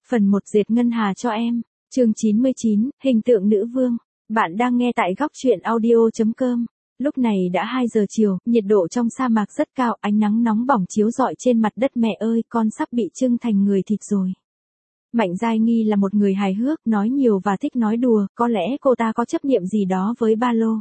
Phần 1 dệt ngân hà cho em. Chương 99, hình tượng nữ vương. Bạn đang nghe tại góc truyện audio.com. Lúc này đã 2 giờ chiều, nhiệt độ trong sa mạc rất cao, ánh nắng nóng bỏng chiếu rọi trên mặt đất. Mẹ ơi, con sắp bị trưng thành người thịt rồi. Mạnh Giai Nghi là một người hài hước, nói nhiều và thích nói đùa, có lẽ cô ta có chấp niệm gì đó với ba lô.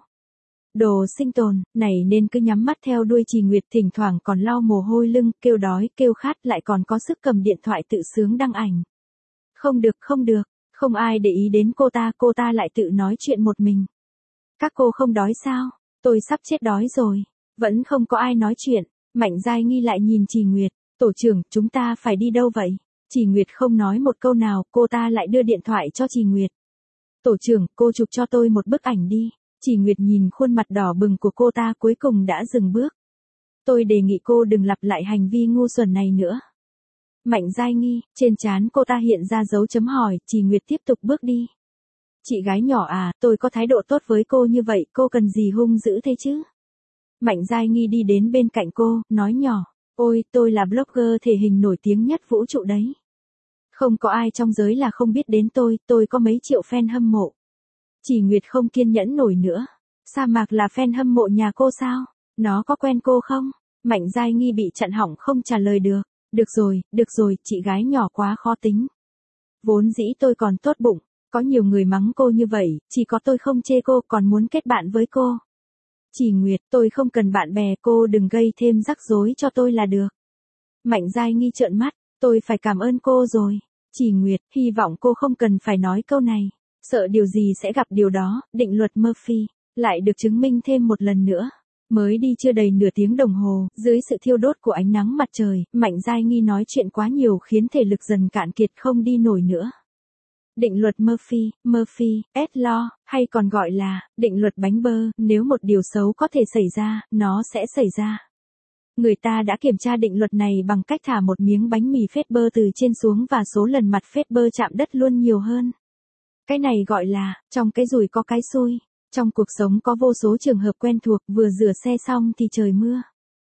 Đồ sinh tồn, này nên cứ nhắm mắt theo đuôi Trì Nguyệt, thỉnh thoảng còn lau mồ hôi lưng, kêu đói, kêu khát, lại còn có sức cầm điện thoại tự sướng đăng ảnh. Không được, không ai để ý đến cô ta lại tự nói chuyện một mình. Các cô không đói sao? Tôi sắp chết đói rồi. Vẫn không có ai nói chuyện. Mạnh Giai Nghi lại nhìn Trì Nguyệt. Tổ trưởng, chúng ta phải đi đâu vậy? Trì Nguyệt không nói một câu nào, cô ta lại đưa điện thoại cho Trì Nguyệt. Tổ trưởng, cô chụp cho tôi một bức ảnh đi. Trì Nguyệt nhìn khuôn mặt đỏ bừng của cô ta cuối cùng đã dừng bước. Tôi đề nghị cô đừng lặp lại hành vi ngu xuẩn này nữa. Mạnh Giai Nghi, trên trán cô ta hiện ra dấu chấm hỏi, Trì Nguyệt tiếp tục bước đi. Chị gái nhỏ à, tôi có thái độ tốt với cô như vậy, cô cần gì hung dữ thế chứ? Mạnh Giai Nghi đi đến bên cạnh cô, nói nhỏ, ôi, tôi là blogger thể hình nổi tiếng nhất vũ trụ đấy. Không có ai trong giới là không biết đến tôi có mấy triệu fan hâm mộ. Trì Nguyệt không kiên nhẫn nổi nữa. Sa mạc là fan hâm mộ nhà cô sao? Nó có quen cô không? Mạnh Giai Nghi bị chặn họng không trả lời được. Được rồi, chị gái nhỏ quá khó tính. Vốn dĩ tôi còn tốt bụng, có nhiều người mắng cô như vậy, chỉ có tôi không chê cô, còn muốn kết bạn với cô. Trì Nguyệt, tôi không cần bạn bè, cô đừng gây thêm rắc rối cho tôi là được. Mạnh Giai Nghi trợn mắt, tôi phải cảm ơn cô rồi. Trì Nguyệt, hy vọng cô không cần phải nói câu này. Sợ điều gì sẽ gặp điều đó, định luật Murphy, lại được chứng minh thêm một lần nữa. Mới đi chưa đầy nửa tiếng đồng hồ, dưới sự thiêu đốt của ánh nắng mặt trời, Mạnh Giai Nghi nói chuyện quá nhiều khiến thể lực dần cạn kiệt không đi nổi nữa. Định luật Murphy, S-Law, hay còn gọi là, định luật bánh bơ, nếu một điều xấu có thể xảy ra, nó sẽ xảy ra. Người ta đã kiểm tra định luật này bằng cách thả một miếng bánh mì phết bơ từ trên xuống và số lần mặt phết bơ chạm đất luôn nhiều hơn. Cái này gọi là, trong cái rủi có cái xui. Trong cuộc sống có vô số trường hợp quen thuộc, vừa rửa xe xong thì trời mưa.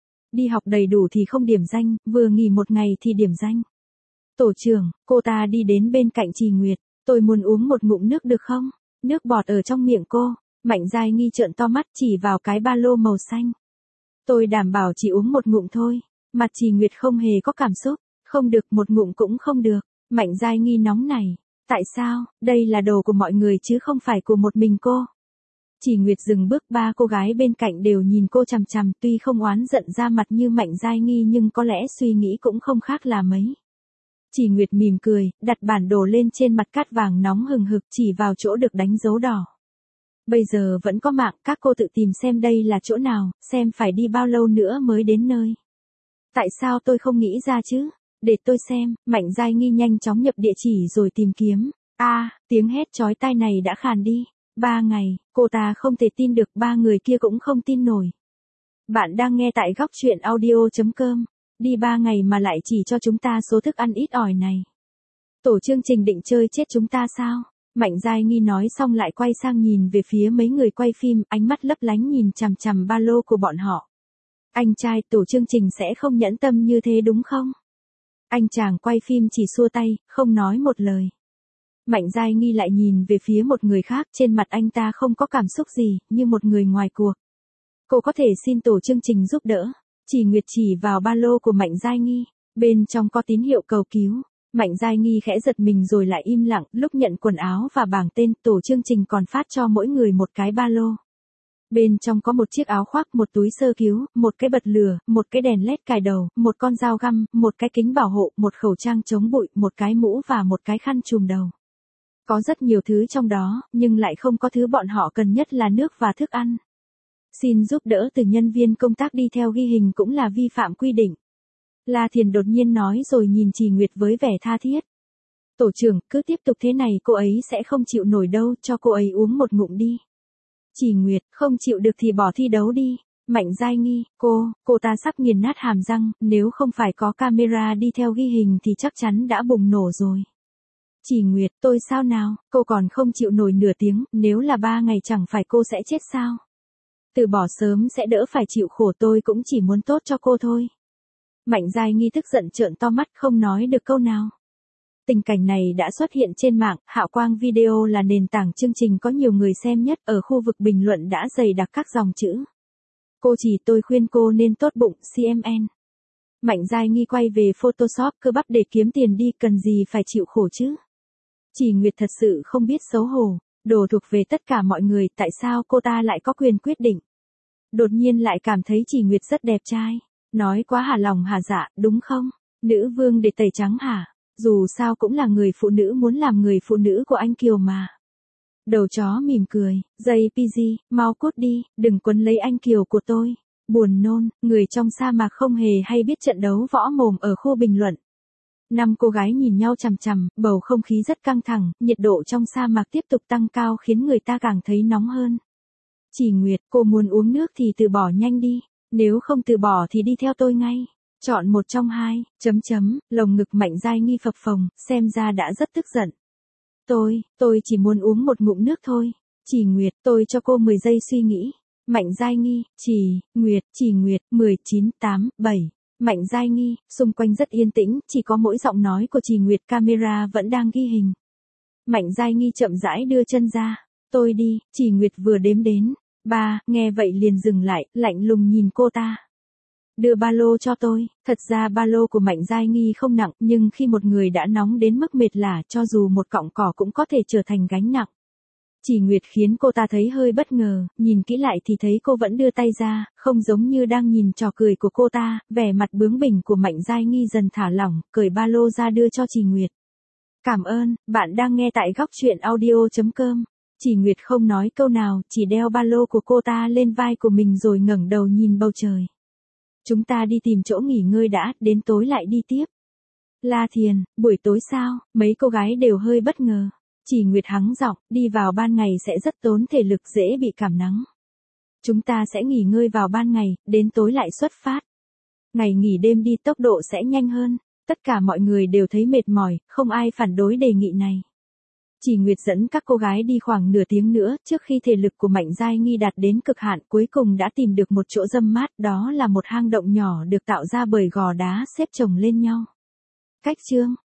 Đi học đầy đủ thì không điểm danh, vừa nghỉ một ngày thì điểm danh. Tổ trưởng, cô ta đi đến bên cạnh Trì Nguyệt, tôi muốn uống một ngụm nước được không? Nước bọt ở trong miệng cô. Mạnh Giai Nghi trợn to mắt chỉ vào cái ba lô màu xanh. Tôi đảm bảo chỉ uống một ngụm thôi. Mặt Trì Nguyệt không hề có cảm xúc. Không được, một ngụm cũng không được. Mạnh Giai Nghi nóng nảy. Tại sao? Đây là đồ của mọi người chứ không phải của một mình cô. Trì Nguyệt dừng bước, ba cô gái bên cạnh đều nhìn cô chằm chằm, tuy không oán giận ra mặt như Mạnh Giai Nghi nhưng có lẽ suy nghĩ cũng không khác là mấy. Trì Nguyệt mỉm cười, đặt bản đồ lên trên mặt cát vàng nóng hừng hực, chỉ vào chỗ được đánh dấu đỏ. Bây giờ vẫn có mạng, các cô tự tìm xem đây là chỗ nào, xem phải đi bao lâu nữa mới đến nơi. Tại sao tôi không nghĩ ra chứ? Để tôi xem. Mạnh Giai Nghi nhanh chóng nhập địa chỉ rồi tìm kiếm. Tiếng hét chói tai này đã khàn đi. 3 ngày, cô ta không thể tin được, 3 người kia cũng không tin nổi. Bạn đang nghe tại góc truyện audio.com. Đi 3 ngày mà lại chỉ cho chúng ta số thức ăn ít ỏi này. Tổ chương trình định chơi chết chúng ta sao? Mạnh Giai Nghi nói xong lại quay sang nhìn về phía mấy người quay phim, ánh mắt lấp lánh nhìn chằm chằm ba lô của bọn họ. Anh trai, tổ chương trình sẽ không nhẫn tâm như thế đúng không? Anh chàng quay phim chỉ xua tay, không nói một lời. Mạnh Giai Nghi lại nhìn về phía một người khác, trên mặt anh ta không có cảm xúc gì, như một người ngoài cuộc. Cô có thể xin tổ chương trình giúp đỡ. Trì Nguyệt chỉ vào ba lô của Mạnh Giai Nghi, bên trong có tín hiệu cầu cứu. Mạnh Giai Nghi khẽ giật mình rồi lại im lặng, lúc nhận quần áo và bảng tên, tổ chương trình còn phát cho mỗi người một cái ba lô. Bên trong có một chiếc áo khoác, một túi sơ cứu, một cái bật lửa, một cái đèn led cài đầu, một con dao găm, một cái kính bảo hộ, một khẩu trang chống bụi, một cái mũ và một cái khăn trùm đầu. Có rất nhiều thứ trong đó, nhưng lại không có thứ bọn họ cần nhất là nước và thức ăn. Xin giúp đỡ từ nhân viên công tác đi theo ghi hình cũng là vi phạm quy định. La Thiền đột nhiên nói rồi nhìn Trì Nguyệt với vẻ tha thiết. Tổ trưởng, cứ tiếp tục thế này cô ấy sẽ không chịu nổi đâu, cho cô ấy uống một ngụm đi. Trì Nguyệt, không chịu được thì bỏ thi đấu đi. Mạnh Giai Nghi, cô ta sắp nghiền nát hàm răng, nếu không phải có camera đi theo ghi hình thì chắc chắn đã bùng nổ rồi. Trì Nguyệt, tôi sao nào, cô còn không chịu nổi nửa tiếng, nếu là 3 ngày chẳng phải cô sẽ chết sao? Từ bỏ sớm sẽ đỡ phải chịu khổ, tôi cũng chỉ muốn tốt cho cô thôi. Mạnh Giai Nghi tức giận trợn to mắt không nói được câu nào. Tình cảnh này đã xuất hiện trên mạng, Hạo Quang Video là nền tảng chương trình có nhiều người xem nhất, ở khu vực bình luận đã dày đặc các dòng chữ. Cô chỉ tôi khuyên cô nên tốt bụng, CMN. Mạnh Giai Nghi quay về Photoshop cơ bắp để kiếm tiền đi, cần gì phải chịu khổ chứ. Chỉ Nguyệt thật sự không biết xấu hổ, đồ thuộc về tất cả mọi người, tại sao cô ta lại có quyền quyết định. Đột nhiên lại cảm thấy Chỉ Nguyệt rất đẹp trai. Nói quá hả lòng hả dạ, đúng không? Nữ vương để tẩy trắng hả? Dù sao cũng là người phụ nữ muốn làm người phụ nữ của anh Kiều mà. Đầu chó mỉm cười, JPG, mau cút đi, đừng quấn lấy anh Kiều của tôi. Buồn nôn, người trong sa mạc không hề hay biết trận đấu võ mồm ở khu bình luận. 5 cô gái nhìn nhau chằm chằm, bầu không khí rất căng thẳng, nhiệt độ trong sa mạc tiếp tục tăng cao khiến người ta càng thấy nóng hơn. Chỉ Nguyệt, cô muốn uống nước thì từ bỏ nhanh đi, nếu không từ bỏ thì đi theo tôi ngay. Chọn một trong hai, lồng ngực Mạnh Giai Nghi phập phồng, xem ra đã rất tức giận. Tôi chỉ muốn uống một ngụm nước thôi. Chỉ Nguyệt, tôi cho cô 10 giây suy nghĩ. Mạnh Giai Nghi, Chỉ Nguyệt, 10, 9, 8, 7. Mạnh Giai Nghi, xung quanh rất yên tĩnh, chỉ có mỗi giọng nói của Chỉ Nguyệt, camera vẫn đang ghi hình. Mạnh Giai Nghi chậm rãi đưa chân ra. Tôi đi, Chỉ Nguyệt vừa đếm đến. 3, nghe vậy liền dừng lại, lạnh lùng nhìn cô ta. Đưa ba lô cho tôi. Thật ra ba lô của Mạnh Giai Nghi không nặng, nhưng khi một người đã nóng đến mức mệt lả, cho dù một cọng cỏ cũng có thể trở thành gánh nặng. Chỉ Nguyệt khiến cô ta thấy hơi bất ngờ, nhìn kỹ lại thì thấy cô vẫn đưa tay ra, không giống như đang nhìn trò cười của cô ta, vẻ mặt bướng bỉnh của Mạnh Giai Nghi dần thả lỏng, cởi ba lô ra đưa cho Chỉ Nguyệt. Cảm ơn, bạn đang nghe tại góc truyện audio.com. Chỉ Nguyệt không nói câu nào, chỉ đeo ba lô của cô ta lên vai của mình rồi ngẩng đầu nhìn bầu trời. Chúng ta đi tìm chỗ nghỉ ngơi đã, đến tối lại đi tiếp. La Thiền, buổi tối sao? Mấy cô gái đều hơi bất ngờ. Chỉ Nguyệt hắng giọng, đi vào ban ngày sẽ rất tốn thể lực, dễ bị cảm nắng. Chúng ta sẽ nghỉ ngơi vào ban ngày, đến tối lại xuất phát. Ngày nghỉ đêm đi tốc độ sẽ nhanh hơn. Tất cả mọi người đều thấy mệt mỏi, không ai phản đối đề nghị này. Chỉ Nguyệt dẫn các cô gái đi khoảng nửa tiếng nữa, trước khi thể lực của Mạnh Giai Nghi đạt đến cực hạn, cuối cùng đã tìm được một chỗ râm mát, đó là một hang động nhỏ được tạo ra bởi gò đá xếp chồng lên nhau. Cách chương